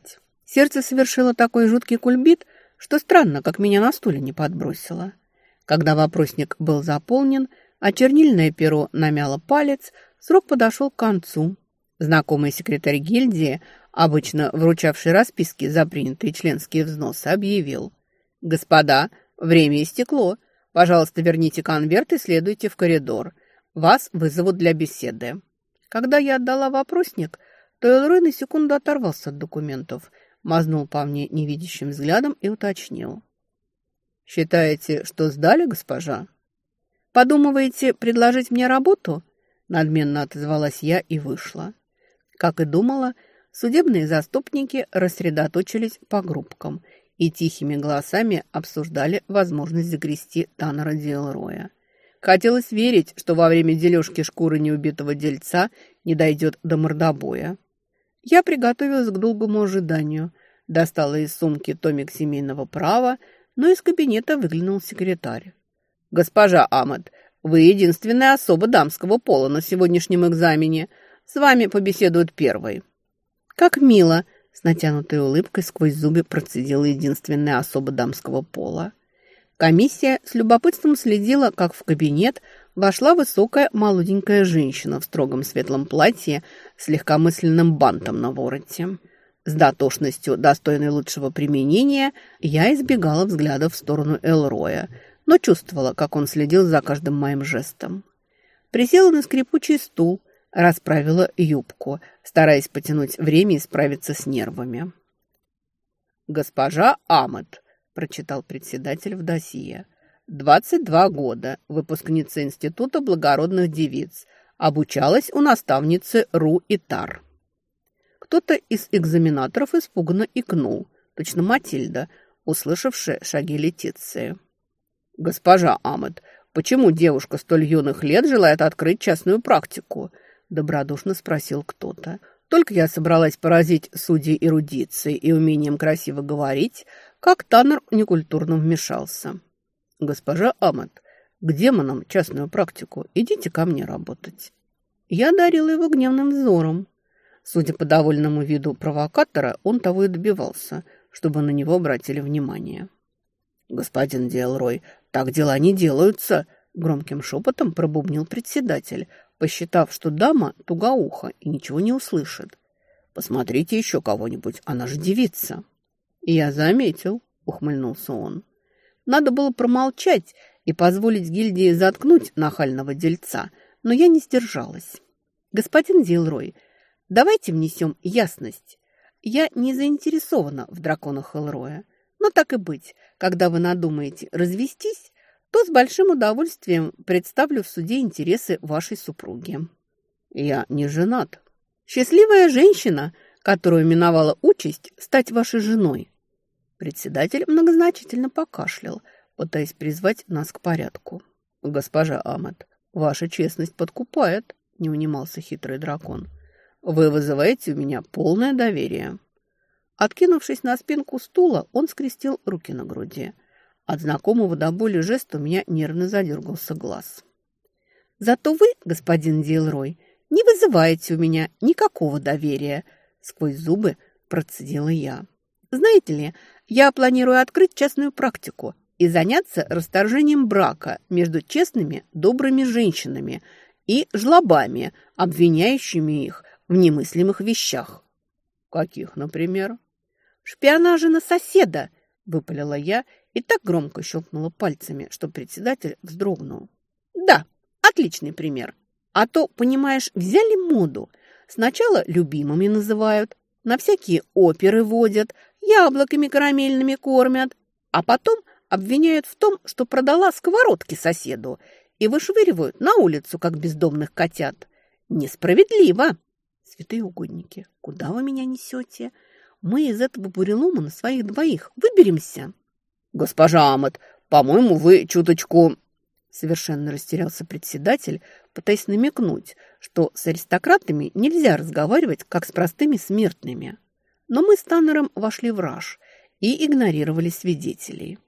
Сердце совершило такой жуткий кульбит, что странно, как меня на стуле не подбросило. Когда вопросник был заполнен, а чернильное перо намяло палец, срок подошел к концу. Знакомый секретарь гильдии, обычно вручавший расписки за принятые членские взносы, объявил: «Господа, время истекло. Пожалуйста, верните конверт и следуйте в коридор. Вас вызовут для беседы». Когда я отдала вопросник, то Элрой на секунду оторвался от документов, мазнул по мне невидящим взглядом и уточнил: «Считаете, что сдали, госпожа?» «Подумываете предложить мне работу?» Надменно отозвалась я и вышла. Как и думала, судебные заступники рассредоточились по группкам и тихими голосами обсуждали возможность загрести Таннера Диэлроя. Хотелось верить, что во время дележки шкуры неубитого дельца не дойдет до мордобоя. Я приготовилась к долгому ожиданию, достала из сумки томик семейного права, но из кабинета выглянул секретарь. «Госпожа Амет, вы единственная особа дамского пола на сегодняшнем экзамене. С вами побеседуют первой». «Как мило!» — с натянутой улыбкой сквозь зубы процедила единственная особа дамского пола. Комиссия с любопытством следила, как в кабинет вошла высокая молоденькая женщина в строгом светлом платье с легкомысленным бантом на вороте. С дотошностью, достойной лучшего применения, я избегала взгляда в сторону Элроя, но чувствовала, как он следил за каждым моим жестом. Присела на скрипучий стул, расправила юбку, стараясь потянуть время и справиться с нервами. «Госпожа Амет», – прочитал председатель в досье, 22 года, выпускница Института благородных девиц, обучалась у наставницы Ру Итар». Кто-то из экзаменаторов испуганно икнул, точно Матильда, услышавшая шаги Летиции. «Госпожа Амет, почему девушка столь юных лет желает открыть частную практику?» – добродушно спросил кто-то. Только я собралась поразить судей эрудицией и умением красиво говорить, как Таннер некультурно вмешался. «Госпожа Амет, к демонам частную практику, идите ко мне работать». Я одарила его гневным взором. Судя по довольному виду провокатора, он того и добивался, чтобы на него обратили внимание. «Господин Диэлрой, так дела не делаются», — громким шепотом пробубнил председатель, посчитав, что дама тугоуха и ничего не услышит. «Посмотрите еще кого-нибудь, она же девица». «Я заметил», — ухмыльнулся он. Надо было промолчать и позволить гильдии заткнуть нахального дельца, но я не сдержалась. «Господин Диэлрой, давайте внесем ясность. Я не заинтересована в драконах Элроя. Но так и быть, когда вы надумаете развестись, то с большим удовольствием представлю в суде интересы вашей супруги». «Я не женат». «Счастливая женщина, которую миновала участь стать вашей женой». Председатель многозначительно покашлял, пытаясь призвать нас к порядку. «Госпожа Амет, ваша честность подкупает», — не унимался хитрый дракон. «Вы вызываете у меня полное доверие». Откинувшись на спинку стула, он скрестил руки на груди. От знакомого до боли жеста у меня нервно задергался глаз. «Зато вы, господин Диэлрой, не вызываете у меня никакого доверия», — сквозь зубы процедила я. «Знаете ли, я планирую открыть частную практику и заняться расторжением брака между честными, добрыми женщинами и жлобами, обвиняющими их в немыслимых вещах». «Каких, например?» «Шпионажа на соседа», — выпалила я и так громко щелкнула пальцами, что председатель вздрогнул. «Да, отличный пример. А то, понимаешь, взяли моду. Сначала любимыми называют, на всякие оперы водят, яблоками карамельными кормят, а потом обвиняют в том, что продала сковородки соседу и вышвыривают на улицу, как бездомных котят. Несправедливо!» «Святые угодники, куда вы меня несете? Мы из этого бурелома на своих двоих выберемся». «Госпожа Амет, по-моему, вы чуточку...» Совершенно растерялся председатель, пытаясь намекнуть, что с аристократами нельзя разговаривать, как с простыми смертными. Но мы с Таннером вошли в раж и игнорировали свидетелей.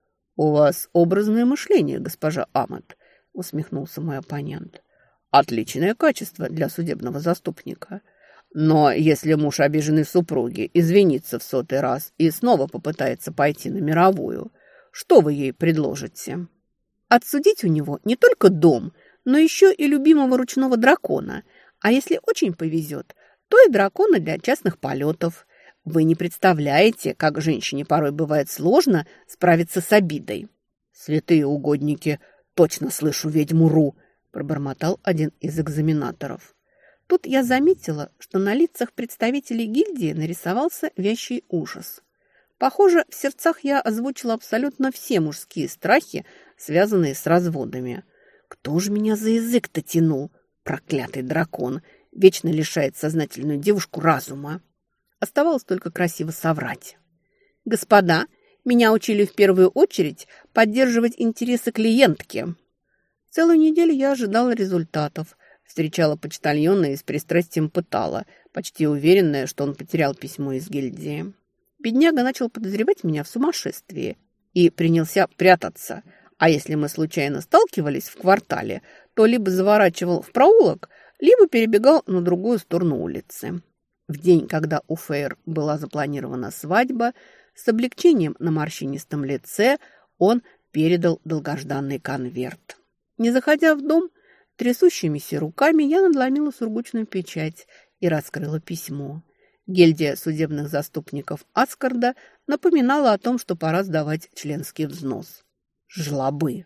«У вас образное мышление, госпожа Амет», — усмехнулся мой оппонент. «Отличное качество для судебного заступника. Но если муж обиженной супруги извинится в 100-й раз и снова попытается пойти на мировую, что вы ей предложите? Отсудить у него не только дом, но еще и любимого ручного дракона. А если очень повезет, то и дракона для частных полетов. Вы не представляете, как женщине порой бывает сложно справиться с обидой. «Святые угодники, точно слышу ведьму Ру», – пробормотал один из экзаменаторов. Тут я заметила, что на лицах представителей гильдии нарисовался вящий ужас. Похоже, в сердцах я озвучила абсолютно все мужские страхи, связанные с разводами. Кто же меня за язык-то тянул? Проклятый дракон! Вечно лишает сознательную девушку разума. Оставалось только красиво соврать. «Господа, меня учили в первую очередь поддерживать интересы клиентки». Целую неделю я ожидала результатов. Встречала почтальона и с пристрастием пытала, почти уверенная, что он потерял письмо из гильдии. Бедняга начал подозревать меня в сумасшествии и принялся прятаться. А если мы случайно сталкивались в квартале, то либо заворачивал в проулок, либо перебегал на другую сторону улицы. В день, когда у Фейр была запланирована свадьба, с облегчением на морщинистом лице он передал долгожданный конверт. Не заходя в дом, трясущимися руками я надломила сургучную печать и раскрыла письмо. Гильдия судебных заступников Аскарда напоминала о том, что пора сдавать членский взнос. Жлобы!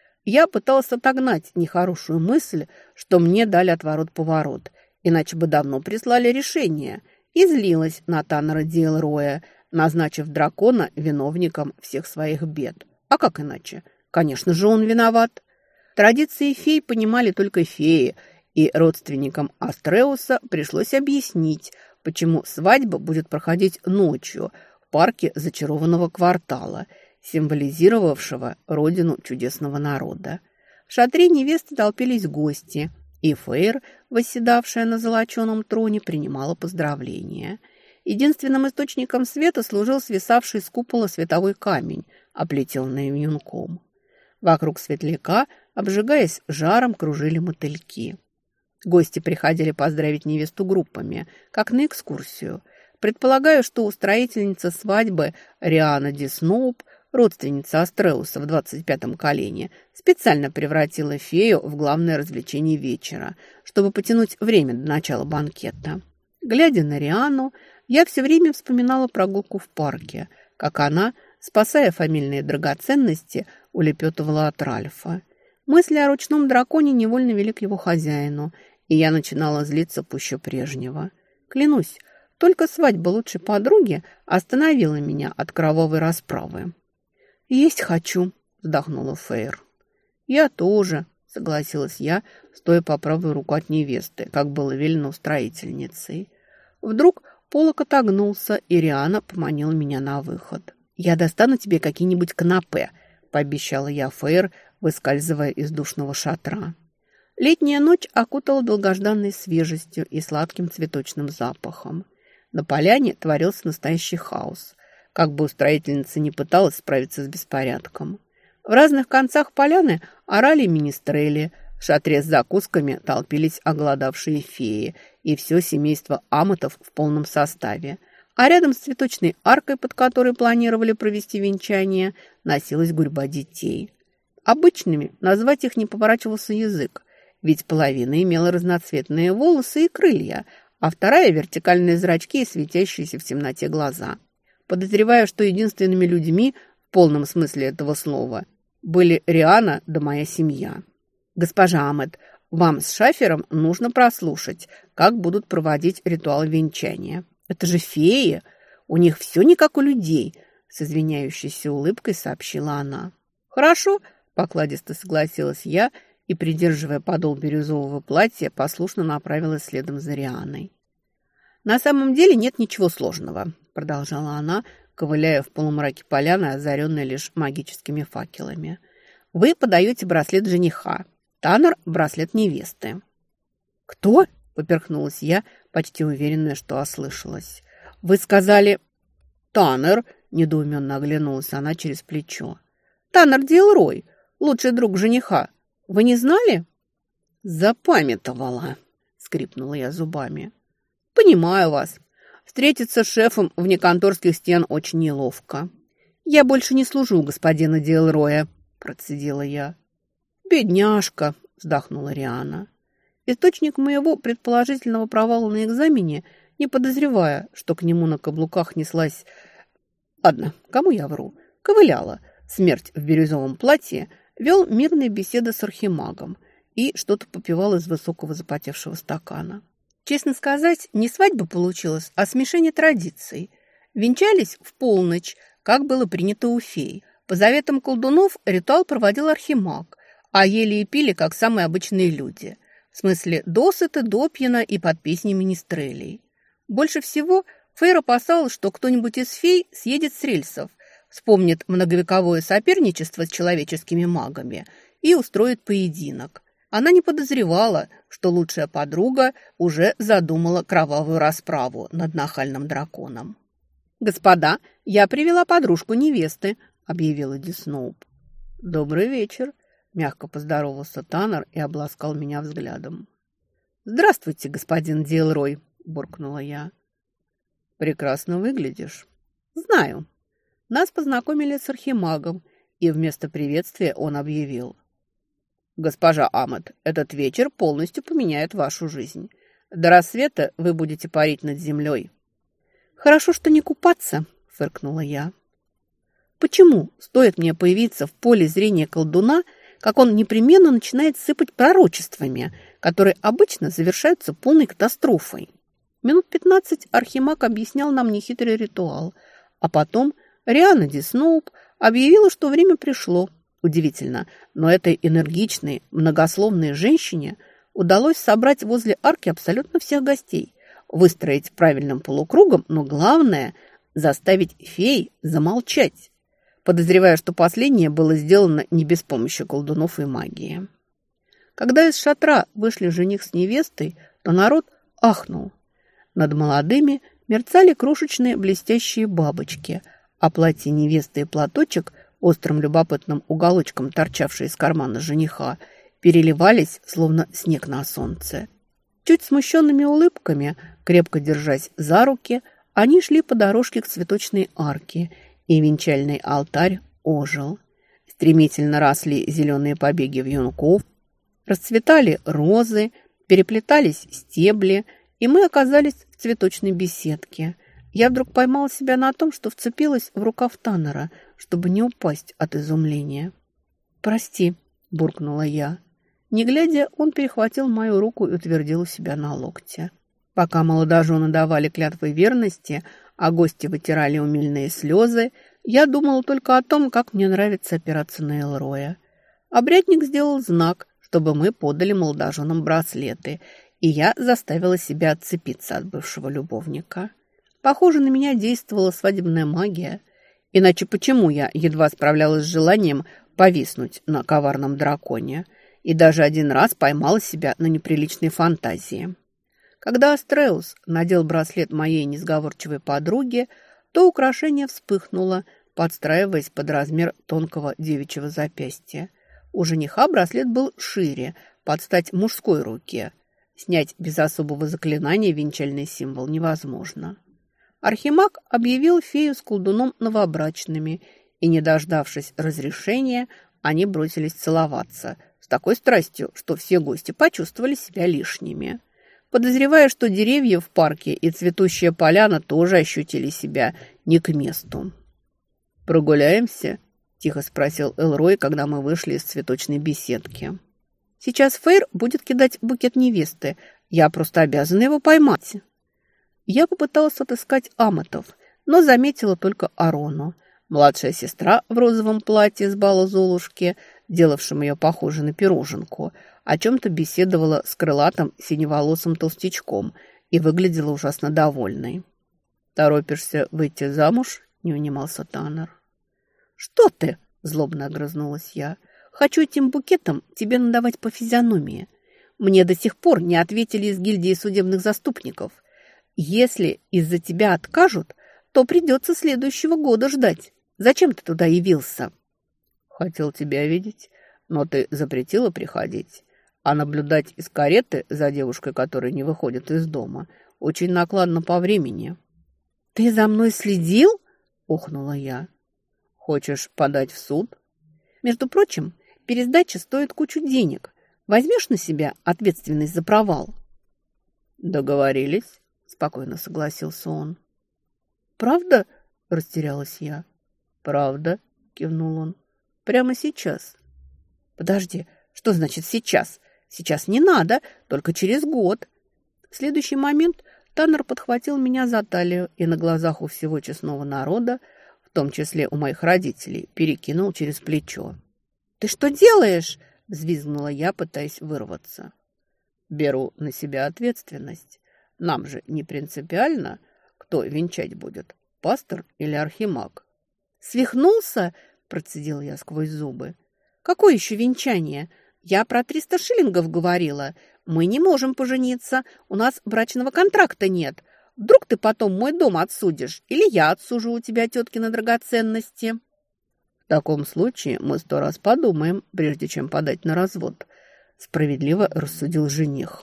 Я пыталась отогнать нехорошую мысль, что мне дали отворот-поворот, иначе бы давно прислали решение, и злилась на Таннера Диэлроя, назначив дракона виновником всех своих бед. А как иначе? Конечно же, он виноват. Традиции фей понимали только феи, и родственникам Астреуса пришлось объяснить, почему свадьба будет проходить ночью в парке зачарованного квартала, символизировавшего родину чудесного народа. В шатре невесты толпились гости, и Фейр, восседавшая на золоченом троне, принимала поздравления. Единственным источником света служил свисавший с купола световой камень, оплетенный вьюнком. Вокруг светляка, обжигаясь жаром, кружили мотыльки. Гости приходили поздравить невесту группами, как на экскурсию. Предполагаю, что устроительница свадьбы Риана Ди Сноуп, родственница Астреуса в 25-м колене, специально превратила фею в главное развлечение вечера, чтобы потянуть время до начала банкета. Глядя на Риану, я все время вспоминала прогулку в парке, как она, спасая фамильные драгоценности, улепетывала от Ральфа. Мысли о ручном драконе невольно вели к его хозяину, и я начинала злиться пуще прежнего. Клянусь, только свадьба лучшей подруги остановила меня от кровавой расправы. «Есть хочу», — вздохнула Фейр. «Я тоже», — согласилась я, стоя по правую руку от невесты, как было велено устроительницей. Вдруг полок отогнулся, и Риана поманила меня на выход. «Я достану тебе какие-нибудь канапе», — пообещала я Фейр, выскальзывая из душного шатра. Летняя ночь окутала долгожданной свежестью и сладким цветочным запахом. На поляне творился настоящий хаос. Как бы устроительница не пыталась справиться с беспорядком. В разных концах поляны орали министрели, в шатре с закусками толпились оголодавшие феи и все семейство амотов в полном составе. А рядом с цветочной аркой, под которой планировали провести венчание, носилась гурьба детей. Обычными назвать их не поворачивался язык, ведь половина имела разноцветные волосы и крылья, а вторая – вертикальные зрачки и светящиеся в темноте глаза. Подозреваю, что единственными людьми, в полном смысле этого слова, были Риана да моя семья. «Госпожа Амет, вам с Шафером нужно прослушать, как будут проводить ритуал венчания. Это же феи, у них все не как у людей», – с извиняющейся улыбкой сообщила она. «Хорошо», – покладисто согласилась я и, придерживая подол бирюзового платья, послушно направилась следом за Рианой. «На самом деле нет ничего сложного», – продолжала она, ковыляя в полумраке поляны, озаренной лишь магическими факелами. «Вы подаете браслет жениха, Таннер – браслет невесты». «Кто?» – поперхнулась я, почти уверенная, что ослышалась. «Вы сказали...» «Таннер», – недоуменно оглянулась она через плечо. «Таннер Диэлрой, лучший друг жениха. Вы не знали?» «Запамятовала», – скрипнула я зубами. «Понимаю вас. Встретиться с шефом вне конторских стен очень неловко». «Я больше не служу господина Диэлроя», – процедила я. «Бедняжка», – вздохнула Риана. Источник моего предположительного провала на экзамене, не подозревая, что к нему на каблуках неслась... Ладно, кому я вру? Ковыляла. Смерть в бирюзовом платье, вел мирные беседы с архимагом и что-то попивал из высокого запотевшего стакана. Честно сказать, не свадьба получилась, а смешение традиций. Венчались в полночь, как было принято у фей. По заветам колдунов ритуал проводил архимаг, а ели и пили, как самые обычные люди. В смысле, досыта, допьяна и под песни министрелей. Больше всего Фейр опасалась, что кто-нибудь из фей съедет с рельсов, вспомнит многовековое соперничество с человеческими магами и устроит поединок. Она не подозревала, что лучшая подруга уже задумала кровавую расправу над нахальным драконом. «Господа, я привела подружку невесты», — объявила Ди Сноуп. «Добрый вечер», — мягко поздоровался Таннер и обласкал меня взглядом. «Здравствуйте, господин Диэлрой», — буркнула я. «Прекрасно выглядишь». «Знаю». Нас познакомили с архимагом, и вместо приветствия он объявил: «Госпожа Амет, этот вечер полностью поменяет вашу жизнь. До рассвета вы будете парить над землей». «Хорошо, что не купаться», — фыркнула я. «Почему стоит мне появиться в поле зрения колдуна, как он непременно начинает сыпать пророчествами, которые обычно завершаются полной катастрофой?» Минут 15 архимаг объяснял нам нехитрый ритуал, а потом Риана Ди Сноуп объявила, что время пришло. Удивительно, но этой энергичной, многословной женщине удалось собрать возле арки абсолютно всех гостей, выстроить правильным полукругом, но главное – заставить фей замолчать. Подозреваю, что последнее было сделано не без помощи колдунов и магии. Когда из шатра вышли жених с невестой, то народ ахнул. Над молодыми мерцали крошечные блестящие бабочки, а платье невесты и платочек, острым любопытным уголочком торчавшие из кармана жениха, переливались, словно снег на солнце. Чуть смущенными улыбками, крепко держась за руки, они шли по дорожке к цветочной арке, и венчальный алтарь ожил. Стремительно росли зеленые побеги вьюнков, расцветали розы, переплетались стебли, и мы оказались в цветочной беседке. Я вдруг поймала себя на том, что вцепилась в рукав Таннера, чтобы не упасть от изумления. «Прости», – буркнула я. Не глядя, он перехватил мою руку и утвердил себя на локте. Пока молодожены давали клятвы верности, а гости вытирали умильные слезы, я думала только о том, как мне нравится опираться на Элроя. Обрядник сделал знак, чтобы мы подали молодоженам браслеты, и я заставила себя отцепиться от бывшего любовника. Похоже, на меня действовала свадебная магия. Иначе почему я едва справлялась с желанием повиснуть на коварном драконе и даже один раз поймала себя на неприличной фантазии? Когда Астреус надел браслет моей несговорчивой подруге, то украшение вспыхнуло, подстраиваясь под размер тонкого девичьего запястья. У жениха браслет был шире, под стать мужской руке. Снять без особого заклинания венчальный символ невозможно. Архимаг объявил фею с колдуном новобрачными, и, не дождавшись разрешения, они бросились целоваться с такой страстью, что все гости почувствовали себя лишними. Подозревая, что деревья в парке и цветущая поляна тоже ощутили себя не к месту. «Прогуляемся?» – тихо спросил Элрой, когда мы вышли из цветочной беседки. «Сейчас Фейр будет кидать букет невесты. Я просто обязана его поймать». Я попыталась отыскать Аметов, но заметила только Арону. Младшая сестра в розовом платье с бала Золушки, делавшим ее похожей на пироженку, о чем-то беседовала с крылатым синеволосым толстячком и выглядела ужасно довольной. «Торопишься выйти замуж?» – не унимался Таннер. «Что ты?» – злобно огрызнулась я. «Хочу этим букетом тебе надавать по физиономии. Мне до сих пор не ответили из гильдии судебных заступников. Если из-за тебя откажут, то придется следующего года ждать. Зачем ты туда явился?» «Хотел тебя видеть, но ты запретила приходить. А наблюдать из кареты за девушкой, которая не выходит из дома, очень накладно по времени». «Ты за мной следил?» – охнула я. «Хочешь подать в суд?» «Между прочим, пересдача стоит кучу денег. Возьмешь на себя ответственность за провал?» «Договорились», – спокойно согласился он. «Правда?» – растерялась я. «Правда», – кивнул он. «Прямо сейчас». «Подожди, что значит сейчас? Сейчас не надо, только через год». В следующий момент Таннер подхватил меня за талию и на глазах у всего честного народа, в том числе у моих родителей, перекинул через плечо. «Ты что делаешь?» – взвизгнула я, пытаясь вырваться. «Беру на себя ответственность. Нам же не принципиально, кто венчать будет, пастор или архимаг». «Свихнулся?» – процедил я сквозь зубы. «Какое еще венчание? Я про 300 шиллингов говорила. Мы не можем пожениться, у нас брачного контракта нет. Вдруг ты потом мой дом отсудишь, или я отсужу у тебя теткины драгоценности?» «В таком случае мы 100 раз подумаем, прежде чем подать на развод», – справедливо рассудил жених.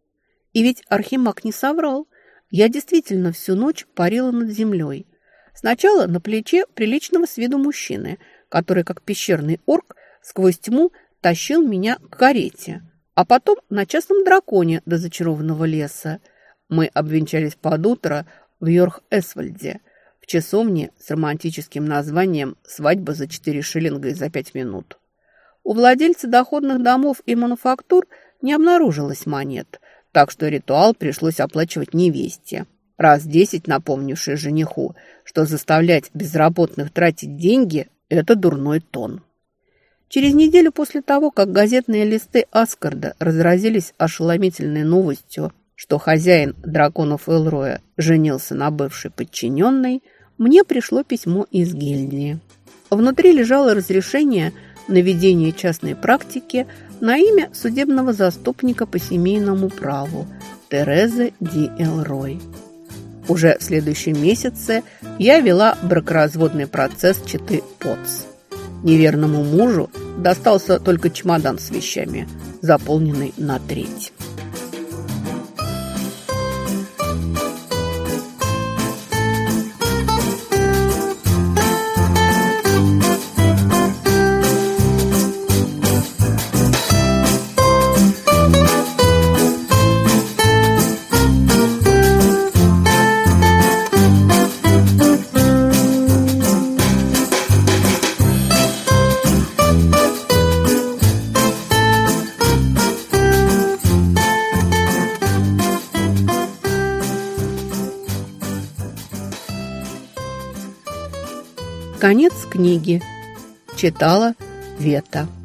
И ведь архимаг не соврал. Я действительно всю ночь парила над землей. Сначала на плече приличного с виду мужчины, который, как пещерный орк, сквозь тьму тащил меня к карете, а потом на частном драконе до зачарованного леса. Мы обвенчались под утро в Йорх-Эсвальде, в часовне с романтическим названием «Свадьба за 4 шиллинга и за 5 минут». У владельца доходных домов и мануфактур не обнаружилось монет, так что ритуал пришлось оплачивать невесте, раз 10 напомнившей жениху, что заставлять безработных тратить деньги – это дурной тон. Через неделю после того, как газетные листы Аскарда разразились ошеломительной новостью, что хозяин драконов Элроя женился на бывшей подчиненной, мне пришло письмо из гильдии. Внутри лежало разрешение на ведение частной практики на имя судебного заступника по семейному праву Терезы Ди Элрой. Уже в следующем месяце я вела бракоразводный процесс четы Потс. Неверному мужу достался только чемодан с вещами, заполненный на треть. Конец книги. Читала Вета.